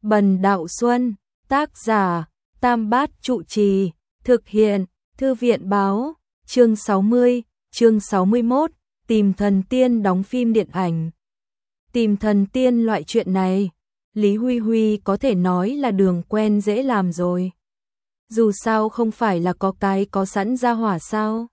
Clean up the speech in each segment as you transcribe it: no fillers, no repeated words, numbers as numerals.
Bần Đạo Xuân, tác giả, Tam Bát Trụ Trì, thực hiện, Thư viện báo, chương 60, chương 61, tìm thần tiên đóng phim điện ảnh. Tìm thần tiên loại chuyện này, Lý Huy Huy có thể nói là đường quen dễ làm rồi. Dù sao không phải là có cái có sẵn ra hỏa sao.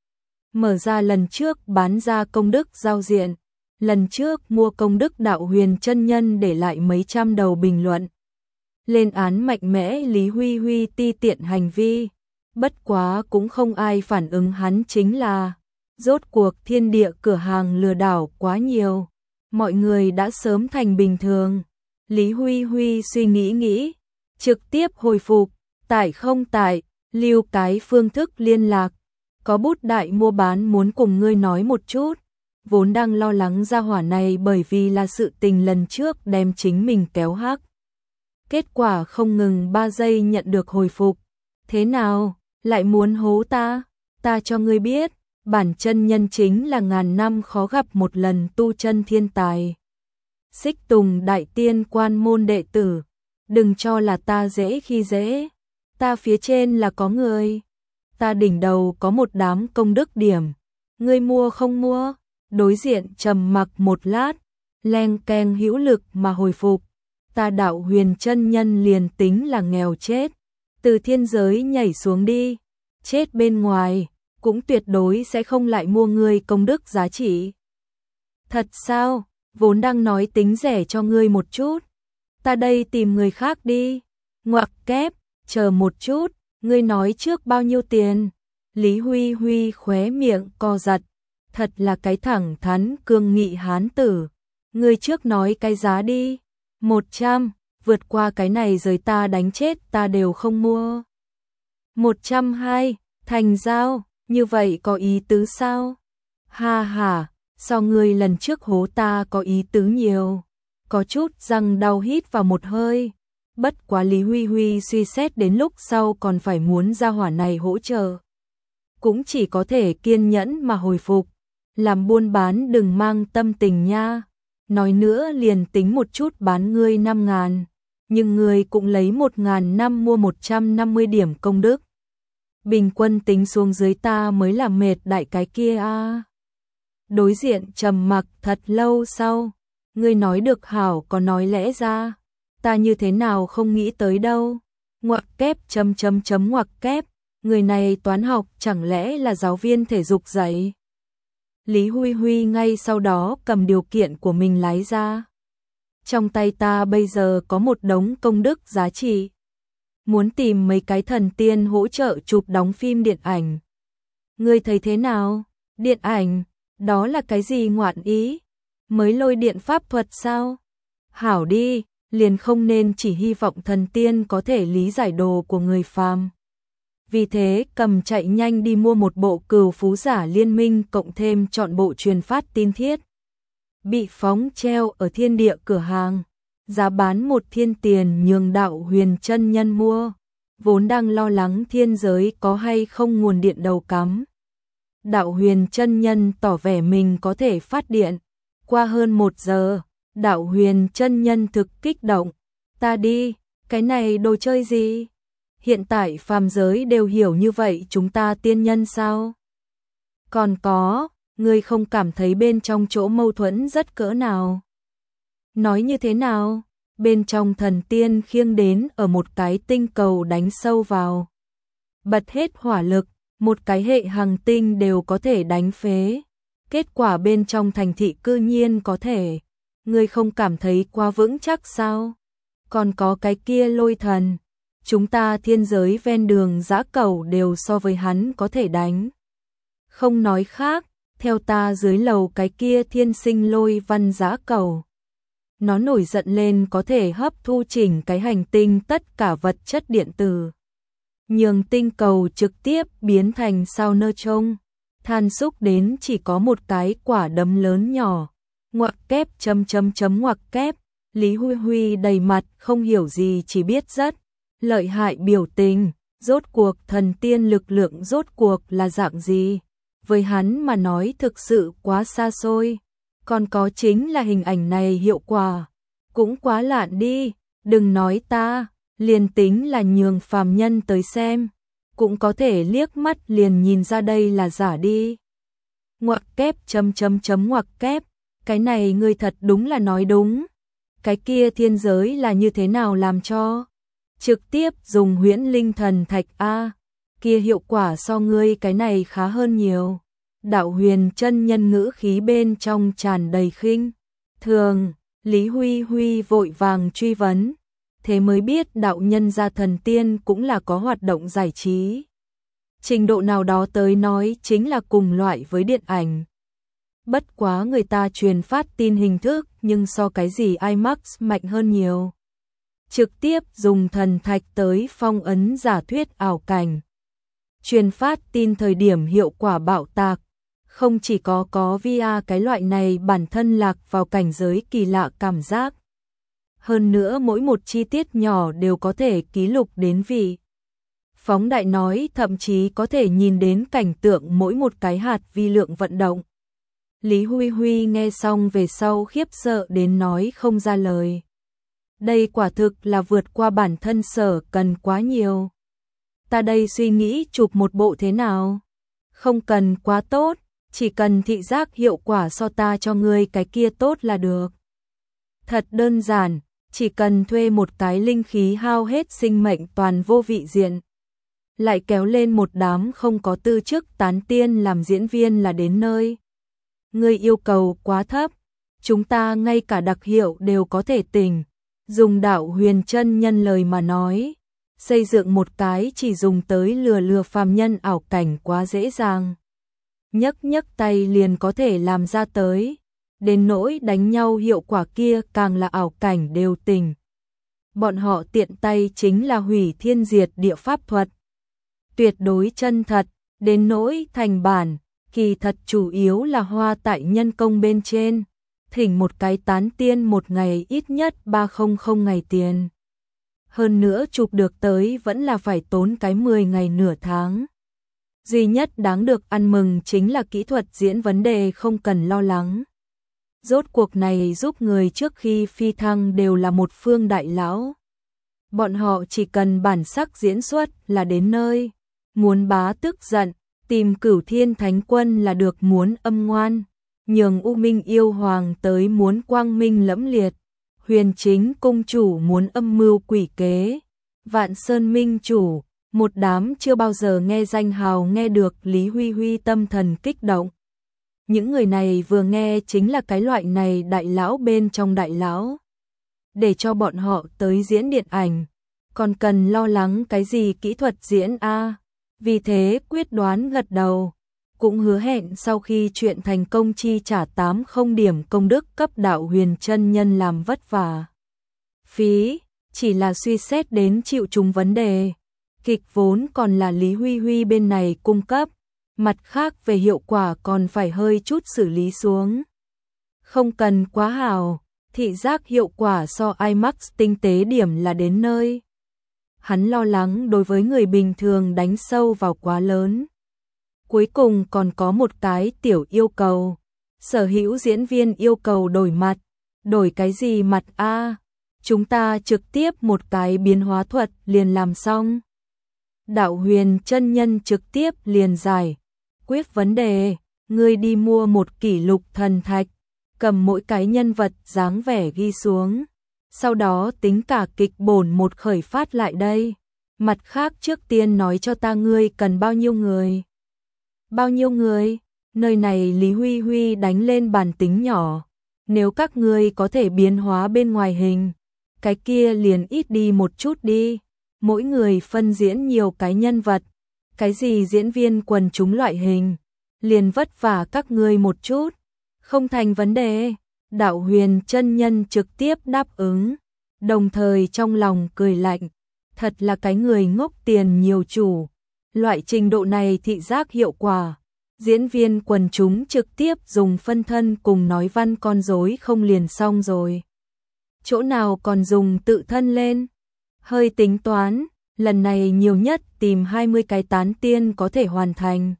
Mở ra lần trước bán ra công đức giao diện, lần trước mua công đức Đạo Huyền chân nhân để lại mấy trăm đầu bình luận. Lên án mạnh mẽ Lý Huy Huy ti tiện hành vi, bất quá cũng không ai phản ứng hắn chính là, rốt cuộc thiên địa cửa hàng lừa đảo quá nhiều, mọi người đã sớm thành bình thường. Lý Huy Huy suy nghĩ, trực tiếp hồi phục, tải không tải, lưu cái phương thức liên lạc, có bút đại mua bán muốn cùng ngươi nói một chút, vốn đang lo lắng ra hỏa này bởi vì là sự tình lần trước đem chính mình kéo hắc. Kết quả không ngừng 3 giây nhận được hồi phục. Thế nào, lại muốn hố ta? Ta cho ngươi biết, bản chân nhân chính là ngàn năm khó gặp một lần tu chân thiên tài. Xích Tùng đại tiên quan môn đệ tử, đừng cho là ta dễ khi dễ. Ta phía trên là có người, ta đỉnh đầu có một đám công đức điểm. Ngươi mua không mua? Đối diện trầm mặc một lát, leng keng hữu lực mà hồi phục. Ta Đạo Huyền chân nhân liền tính là nghèo chết, từ thiên giới nhảy xuống đi, chết bên ngoài, cũng tuyệt đối sẽ không lại mua ngươi công đức giá trị. Thật sao? Vốn đang nói tính rẻ cho ngươi một chút. Ta đây tìm người khác đi. Ngoặc kép, chờ một chút, ngươi nói trước bao nhiêu tiền? Lý Huy Huy khóe miệng co giật, thật là cái thẳng thắn cương nghị hán tử. Ngươi trước nói cái giá đi. 100, vượt qua cái này rồi ta đánh chết ta đều không mua. 120, thành giao, như vậy có ý tứ sao? Ha ha, sao ngươi lần trước hố ta có ý tứ nhiều? Có chút răng đau hít vào một hơi. Bất quá Lý Huy Huy suy xét đến lúc sau còn phải muốn ra hỏa này hỗ trợ. Cũng chỉ có thể kiên nhẫn mà hồi phục. Làm buôn bán đừng mang tâm tình nha. Nói nữa liền tính một chút bán ngươi 5.000, nhưng ngươi cũng lấy 1.000 năm mua 150 điểm công đức. Bình quân tính xuống dưới ta mới là mệt đại cái kia a. Đối diện trầm mặc thật lâu sau, ngươi nói được hảo có nói lẽ ra, ta như thế nào không nghĩ tới đâu. Ngoặc kép ngoặc kép, người này toán học chẳng lẽ là giáo viên thể dục dạy? Lý Huy Huy ngay sau đó cầm điều kiện của mình lái ra. Trong tay ta bây giờ có một đống công đức giá trị. Muốn tìm mấy cái thần tiên hỗ trợ chụp đóng phim điện ảnh. Ngươi thấy thế nào? Điện ảnh, đó là cái gì ngoạn ý? Mới lôi điện pháp thuật sao? Hảo đi, liền không nên chỉ hy vọng thần tiên có thể lý giải đồ của người phàm. Vì thế cầm chạy nhanh đi mua một bộ Cửu Phú Giả Liên Minh cộng thêm chọn bộ truyền phát tin thiết. Bị phóng treo ở thiên địa cửa hàng, giá bán 1 thiên tiền nhường Đạo Huyền chân nhân mua, vốn đang lo lắng thiên giới có hay không nguồn điện đầu cắm. Đạo Huyền chân nhân tỏ vẻ mình có thể phát điện. Qua hơn 1 giờ, Đạo Huyền chân nhân thực kích động. Ta đi, cái này đồ chơi gì? Hiện tại phàm giới đều hiểu như vậy chúng ta tiên nhân sao? Còn có, ngươi không cảm thấy bên trong chỗ mâu thuẫn rất cỡ nào? Nói như thế nào? Bên trong thần tiên khiêng đến ở một cái tinh cầu đánh sâu vào. Bật hết hỏa lực, một cái hệ hành tinh đều có thể đánh phế. Kết quả bên trong thành thị cư nhiên có thể. Ngươi không cảm thấy quá vững chắc sao? Còn có cái kia lôi thần. Chúng ta thiên giới ven đường dã cẩu đều so với hắn có thể đánh. Không nói khác, theo ta dưới lầu cái kia thiên sinh lôi văn dã cẩu. Nó nổi giận lên có thể hấp thu chỉnh cái hành tinh tất cả vật chất điện tử. Nhường tinh cầu trực tiếp biến thành sao nơ trông. Than xúc đến chỉ có một cái quả đấm lớn nhỏ. Ngoặc kép ngoặc kép. Lý Huy Huy đầy mặt không hiểu gì chỉ biết rất lợi hại biểu tình, rốt cuộc thần tiên lực lượng rốt cuộc là dạng gì? Với hắn mà nói thực sự quá xa xôi. Còn có chính là hình ảnh này hiệu quả, cũng quá lạn đi, Đừng nói ta, liền tính là nhường phàm nhân tới xem, cũng có thể liếc mắt liền nhìn ra đây là giả đi. Ngoặc kép ngoặc kép, cái này ngươi thật đúng là nói đúng. Cái kia thiên giới là như thế nào làm cho? Trực tiếp dùng huyễn linh thần thạch A, kia hiệu quả so ngươi cái này khá hơn nhiều. Đạo Huyền chân nhân ngữ khí bên trong tràn đầy khinh thường. Lý Huy Huy vội vàng truy vấn, thế mới biết đạo nhân gia thần tiên cũng là có hoạt động giải trí. Trình độ nào đó tới nói chính là cùng loại với điện ảnh. Bất quá người ta truyền phát tin hình thức nhưng so cái gì IMAX mạnh hơn nhiều. Trực tiếp dùng thần thạch tới phong ấn giả thuyết ảo cảnh. Truyền phát tin thời điểm hiệu quả bạo tạc. Không chỉ có VR cái loại này bản thân lạc vào cảnh giới kỳ lạ cảm giác. Hơn nữa mỗi một chi tiết nhỏ đều có thể ký lục đến vị. Phóng đại nói thậm chí có thể nhìn đến cảnh tượng mỗi một cái hạt vi lượng vận động. Lý Huy Huy nghe xong về sau khiếp sợ đến nói không ra lời. Đây quả thực là vượt qua bản thân sở cần quá nhiều. Ta đây suy nghĩ chụp một bộ thế nào? Không cần quá tốt, chỉ cần thị giác hiệu quả so ta cho ngươi cái kia tốt là được. Thật đơn giản, chỉ cần thuê một cái linh khí hao hết sinh mệnh toàn vô vị diện. Lại kéo lên một đám không có tư chức tán tiên làm diễn viên là đến nơi. Ngươi yêu cầu quá thấp, chúng ta ngay cả đặc hiệu đều có thể tỉnh. Dùng Đạo Huyền chân nhân lời mà nói, xây dựng một cái chỉ dùng tới lừa phàm nhân ảo cảnh quá dễ dàng. Nhấc tay liền có thể làm ra tới, đến nỗi đánh nhau hiệu quả kia càng là ảo cảnh đều tỉnh. Bọn họ tiện tay chính là hủy thiên diệt địa pháp thuật. Tuyệt đối chân thật, đến nỗi thành bản, kỳ thật chủ yếu là hoa tại nhân công bên trên. Thỉnh một cái tán tiên một ngày ít nhất 300 ngày tiền. Hơn nữa chụp được tới vẫn là phải tốn cái 10 ngày nửa tháng. Duy nhất đáng được ăn mừng chính là kỹ thuật diễn vấn đề không cần lo lắng. Rốt cuộc này giúp người trước khi phi thăng đều là một phương đại lão. Bọn họ chỉ cần bản sắc diễn xuất là đến nơi. Muốn bá tức giận, tìm Cửu Thiên Thánh Quân là được, muốn âm ngoan. Nhường U Minh yêu hoàng tới muốn quang minh lẫm liệt. Huyền Chính cung chủ muốn âm mưu quỷ kế. Vạn Sơn Minh chủ, một đám chưa bao giờ nghe danh hào nghe được Lý Huy Huy tâm thần kích động. Những người này vừa nghe chính là cái loại này đại lão bên trong đại lão. Để cho bọn họ tới diễn điện ảnh, còn cần lo lắng cái gì kỹ thuật diễn a? Vì thế quyết đoán gật đầu, cũng hứa hẹn sau khi chuyện thành công chi trả 80 điểm công đức cấp Đạo Huyền chân nhân làm vất vả. Phí, chỉ là suy xét đến chịu chúng vấn đề. Kịch vốn còn là Lý Huy Huy bên này cung cấp, mặt khác về hiệu quả còn phải hơi chút xử lý xuống. Không cần quá hào, thị giác hiệu quả so IMAX tinh tế điểm là đến nơi. Hắn lo lắng đối với người bình thường đánh sâu vào quá lớn. Cuối cùng còn có một cái tiểu yêu cầu. Sở hữu diễn viên yêu cầu đổi mặt. Đổi cái gì mặt a? Chúng ta trực tiếp một cái biến hóa thuật liền làm xong. Đạo Huyền chân nhân trực tiếp liền giải quyết vấn đề. Ngươi đi mua một kỷ lục thần thạch, cầm mỗi cái nhân vật dáng vẻ ghi xuống. Sau đó tính cả kịch bổn một khởi phát lại đây. Mặt khác trước tiên nói cho ta ngươi cần bao nhiêu người. Bao nhiêu người? Nơi này Lý Huy Huy đánh lên bàn tính nhỏ. Nếu các ngươi có thể biến hóa bên ngoài hình, cái kia liền ít đi một chút đi. Mỗi người phân diễn nhiều cái nhân vật. Cái gì diễn viên quần chúng loại hình, liền vất vả các ngươi một chút. Không thành vấn đề. Đạo Huyền chân nhân trực tiếp đáp ứng, đồng thời trong lòng cười lạnh, thật là cái người ngốc tiền nhiều chủ. Loại trình độ này thị giác hiệu quả, diễn viên quần chúng trực tiếp dùng phân thân cùng nói văn con rối không liền xong rồi. Chỗ nào còn dùng tự thân lên? Hơi tính toán, lần này nhiều nhất tìm 20 cái tán tiên có thể hoàn thành.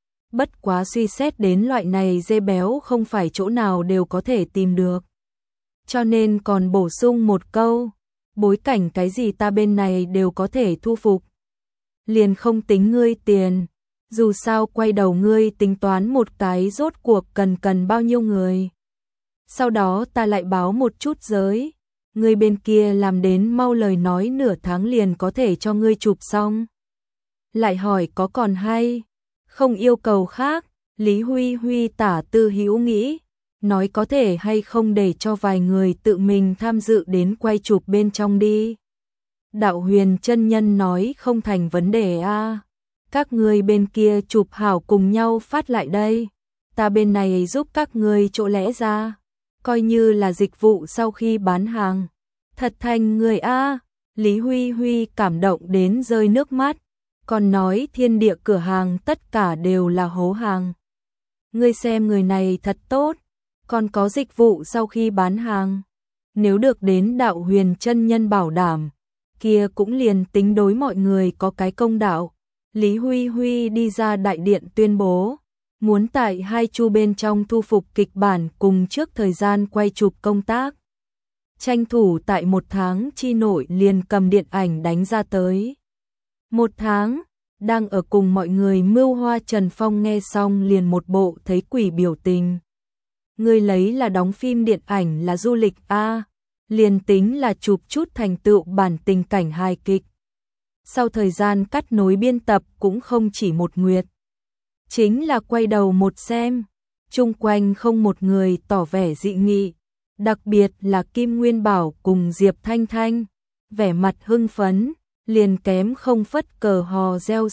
Bất quá suy xét đến loại này dê béo không phải chỗ nào đều có thể tìm được. Cho nên còn bổ sung một câu, bối cảnh cái gì ta bên này đều có thể thu phục. Liền không tính ngươi tiền, dù sao quay đầu ngươi tính toán một cái rốt cuộc cần bao nhiêu người. Sau đó ta lại báo một chút giới, ngươi bên kia làm đến mau lời nói nửa tháng liền có thể cho ngươi chụp xong. Lại hỏi có còn hay, không yêu cầu khác, Lý Huy Huy tả tư hữu nghĩ, nói có thể hay không để cho vài người tự mình tham dự đến quay chụp bên trong đi. Đạo Huyền chân nhân nói không thành vấn đề a. Các ngươi bên kia chụp hảo cùng nhau phát lại đây, ta bên này giúp các ngươi chỗ lẽ ra, coi như là dịch vụ sau khi bán hàng. Thật thành người a. Lý Huy Huy cảm động đến rơi nước mắt, còn nói thiên địa cửa hàng tất cả đều là hố hàng. Ngươi xem người này thật tốt, còn có dịch vụ sau khi bán hàng. Nếu được đến Đạo Huyền chân nhân bảo đảm, kia cũng liền tính đối mọi người có cái công đạo. Lý Huy Huy đi ra đại điện tuyên bố, muốn tại 2 chu bên trong thu phục kịch bản cùng trước thời gian quay chụp công tác. Tranh thủ tại 1 tháng chi nội liền cầm điện ảnh đánh ra tới. 1 tháng, đang ở cùng mọi người mưu hoa Trần Phong nghe xong liền một bộ thấy quỷ biểu tình. Ngươi lấy là đóng phim điện ảnh là du lịch a, liền tính là chụp chút thành tựu bản tình cảnh hài kịch. Sau thời gian cắt nối biên tập cũng không chỉ một nguyệt. Chính là quay đầu một xem, chung quanh không một người tỏ vẻ dị nghị, đặc biệt là Kim Nguyên Bảo cùng Diệp Thanh Thanh, vẻ mặt hưng phấn, liền kém không phất cờ hò reo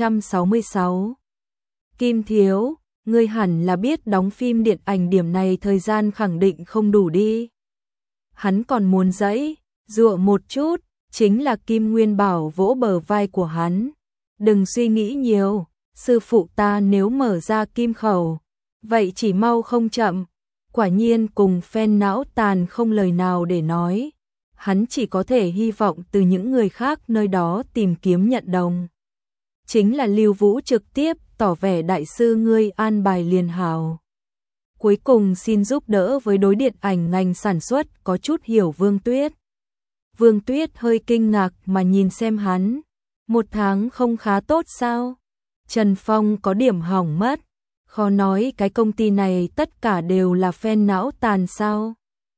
666. Kim thiếu, ngươi hẳn là biết đóng phim điện ảnh điểm này thời gian khẳng định không đủ đi. Hắn còn muốn dãy, dụa một chút, chính là Kim Nguyên Bảo vỗ bờ vai của hắn. Đừng suy nghĩ nhiều, sư phụ ta nếu mở ra kim khẩu, vậy chỉ mau không chậm. Quả nhiên cùng phen não tàn không lời nào để nói. Hắn chỉ có thể hy vọng từ những người khác nơi đó tìm kiếm nhận đồng. Chính là Lưu Vũ trực tiếp tỏ vẻ đại sư ngươi an bài liền hảo. Cuối cùng xin giúp đỡ với đối điện ảnh ngành sản xuất có chút hiểu Vương Tuyết. Vương Tuyết hơi kinh ngạc mà nhìn xem hắn. 1 tháng không khá tốt sao? Trần Phong có điểm hỏng mất. Khó nói cái công ty này tất cả đều là phen não tàn sao?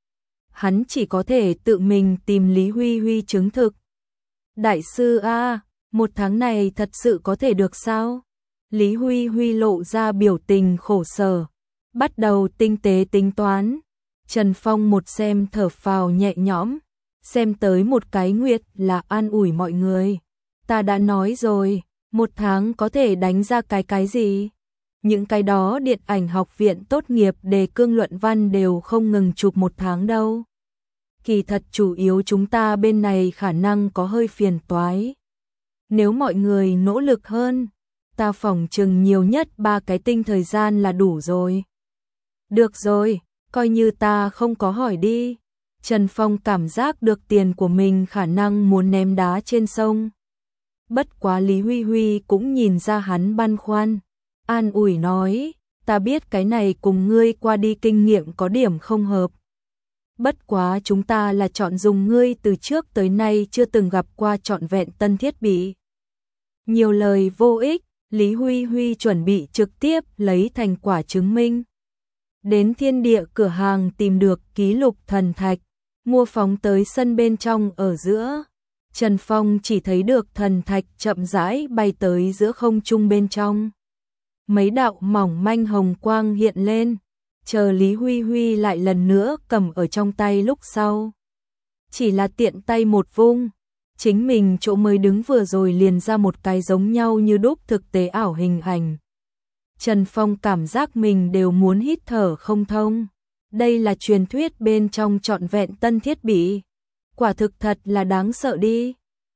Hắn chỉ có thể tự mình tìm Lý Huy Huy chứng thực. Đại sư a, 1 tháng này thật sự có thể được sao? Lý Huy Huy lộ ra biểu tình khổ sở, bắt đầu tinh tế tính toán. Trần Phong một xem thở phào nhẹ nhõm, xem tới một cái nguyệt là an ủi mọi người. Ta đã nói rồi, 1 tháng có thể đánh ra cái gì? Những cái đó điện ảnh học viện tốt nghiệp đề cương luận văn đều không ngừng chụp 1 tháng đâu. Kỳ thật chủ yếu chúng ta bên này khả năng có hơi phiền toái. Nếu mọi người nỗ lực hơn, ta phỏng chừng nhiều nhất 3 cái tinh thời gian là đủ rồi. Được rồi, coi như ta không có hỏi đi. Trần Phong cảm giác được tiền của mình khả năng muốn ném đá trên sông. Bất quá Lý Huy Huy cũng nhìn ra hắn băn khoăn, an ủi nói, ta biết cái này cùng ngươi qua đi kinh nghiệm có điểm không hợp. Bất quá chúng ta là chọn dùng ngươi từ trước tới nay chưa từng gặp qua trọn vẹn tân thiết bị. Nhiều lời vô ích, Lý Huy Huy chuẩn bị trực tiếp lấy thành quả chứng minh. Đến thiên địa cửa hàng tìm được ký lục thần thạch, mua phóng tới sân bên trong ở giữa. Trần Phong chỉ thấy được thần thạch chậm rãi bay tới giữa không trung bên trong. Mấy đạo mỏng manh hồng quang hiện lên, chờ Lý Huy Huy lại lần nữa cầm ở trong tay lúc sau. Chỉ là tiện tay một vung, chính mình chỗ mới đứng vừa rồi liền ra một cái giống nhau như đúc thực tế ảo hình ảnh. Trần Phong cảm giác mình đều muốn hít thở không thông. Đây là truyền thuyết bên trong trọn vẹn tân thiết bị. Quả thực thật là đáng sợ đi.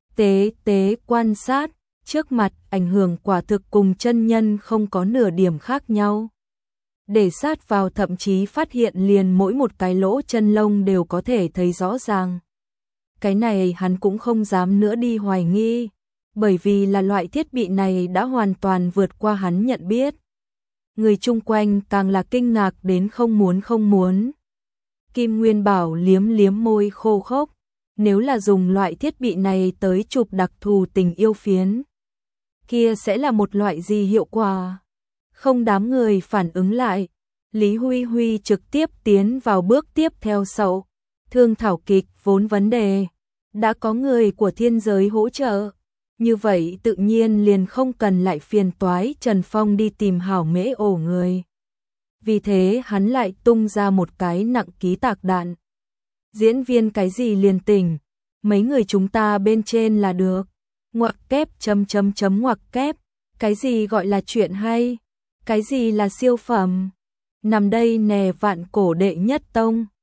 Tế quan sát, trước mặt ảnh hưởng quả thực cùng chân nhân không có nửa điểm khác nhau. Để sát vào thậm chí phát hiện liền mỗi một cái lỗ chân lông đều có thể thấy rõ ràng. Cái này hắn cũng không dám nữa đi hoài nghi, bởi vì là loại thiết bị này đã hoàn toàn vượt qua hắn nhận biết. Người chung quanh càng là kinh ngạc đến không muốn. Kim Nguyên Bảo liếm liếm môi khô khốc, nếu là dùng loại thiết bị này tới chụp đặc thù tình yêu phiến, kia sẽ là một loại gì hiệu quả? Không đám người phản ứng lại, Lý Huy Huy trực tiếp tiến vào bước tiếp theo sau. Thương thảo kịch vốn vấn đề, đã có người của thiên giới hỗ trợ, như vậy tự nhiên liền không cần lại phiền toái Trần Phong đi tìm hảo mễ ổ người. Vì thế hắn lại tung ra một cái nặng ký tạc đạn. Diễn viên cái gì liền tỉnh, mấy người chúng ta bên trên là được. Ngoặc kép ngoặc kép, cái gì gọi là chuyện hay, cái gì là siêu phẩm. Nằm đây nè vạn cổ đệ nhất tông.